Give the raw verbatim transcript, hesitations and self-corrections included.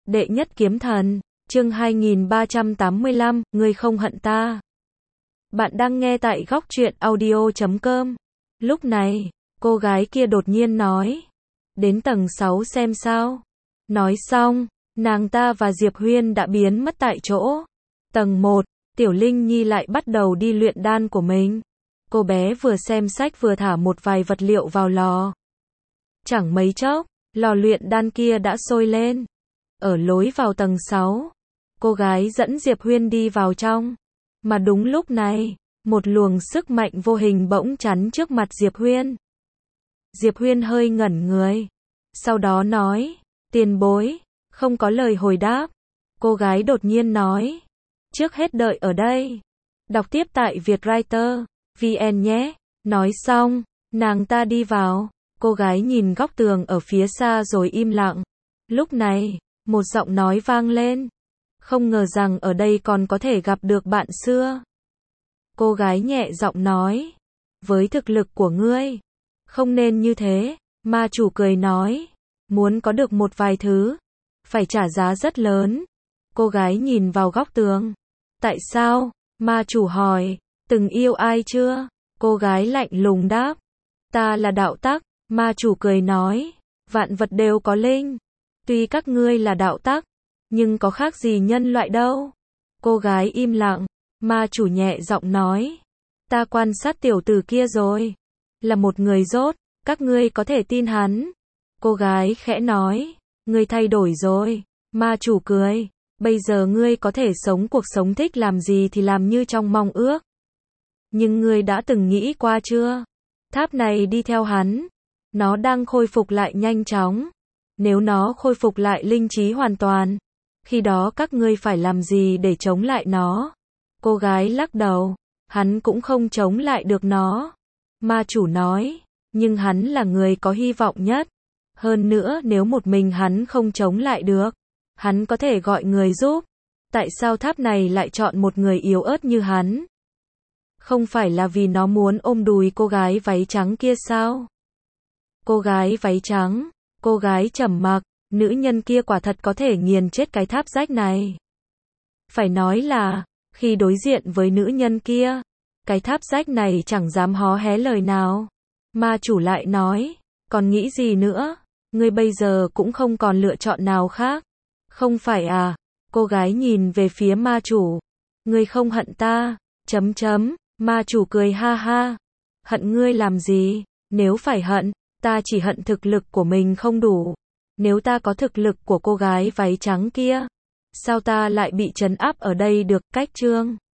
Đệ nhất kiếm thần, chương hai nghìn ba trăm tám mươi lăm, ngươi không hận ta. Bạn đang nghe tại góc truyện audio chấm com. Lúc này, cô gái kia đột nhiên nói, đến tầng sáu xem sao. Nói xong, nàng ta và Diệp Huyên đã biến mất tại chỗ. Tầng một, Tiểu Linh Nhi lại bắt đầu đi luyện đan của mình. Cô bé vừa xem sách vừa thả một vài vật liệu vào lò. Chẳng mấy chốc, lò luyện đan kia đã sôi lên. Ở lối vào tầng sáu, cô gái dẫn Diệp Huyên đi vào trong. Mà đúng lúc này, một luồng sức mạnh vô hình bỗng chắn trước mặt Diệp Huyên. Diệp Huyên hơi ngẩn người. Sau đó nói, tiền bối, không có lời hồi đáp. Cô gái đột nhiên nói, trước hết đợi ở đây. Đọc tiếp tại vietwriter chấm vn nhé. Nói xong, nàng ta đi vào. Cô gái nhìn góc tường ở phía xa rồi im lặng. Lúc này, một giọng nói vang lên. Không ngờ rằng ở đây còn có thể gặp được bạn xưa. Cô gái nhẹ giọng nói, với thực lực của ngươi, không nên như thế. Ma chủ cười nói, muốn có được một vài thứ, phải trả giá rất lớn. Cô gái nhìn vào góc tường. Tại sao? Ma chủ hỏi, từng yêu ai chưa? Cô gái lạnh lùng đáp, ta là đạo tắc. Ma chủ cười nói, vạn vật đều có linh. Tuy các ngươi là đạo tắc, nhưng có khác gì nhân loại đâu. Cô gái im lặng. Ma chủ nhẹ giọng nói, ta quan sát tiểu tử kia rồi. Là một người dốt, các ngươi có thể tin hắn. Cô gái khẽ nói, ngươi thay đổi rồi. Ma chủ cười, bây giờ ngươi có thể sống cuộc sống thích làm gì thì làm như trong mong ước. Nhưng ngươi đã từng nghĩ qua chưa? Tháp này đi theo hắn, nó đang khôi phục lại nhanh chóng. Nếu nó khôi phục lại linh trí hoàn toàn, khi đó các ngươi phải làm gì để chống lại nó? Cô gái lắc đầu, hắn cũng không chống lại được nó. Ma chủ nói, nhưng hắn là người có hy vọng nhất. Hơn nữa nếu một mình hắn không chống lại được, hắn có thể gọi người giúp. Tại sao tháp này lại chọn một người yếu ớt như hắn? Không phải là vì nó muốn ôm đùi cô gái váy trắng kia sao? Cô gái váy trắng, cô gái trầm mặc, nữ nhân kia quả thật có thể nghiền chết cái tháp rách này. Phải nói là, khi đối diện với nữ nhân kia, cái tháp rách này chẳng dám hó hé lời nào. Ma chủ lại nói, còn nghĩ gì nữa? Ngươi bây giờ cũng không còn lựa chọn nào khác. Không phải à? Cô gái nhìn về phía ma chủ. Ngươi không hận ta, chấm chấm, ma chủ cười ha ha. Hận ngươi làm gì? Nếu phải hận, ta chỉ hận thực lực của mình không đủ. Nếu ta có thực lực của cô gái váy trắng kia, sao ta lại bị trấn áp ở đây được? Cách chương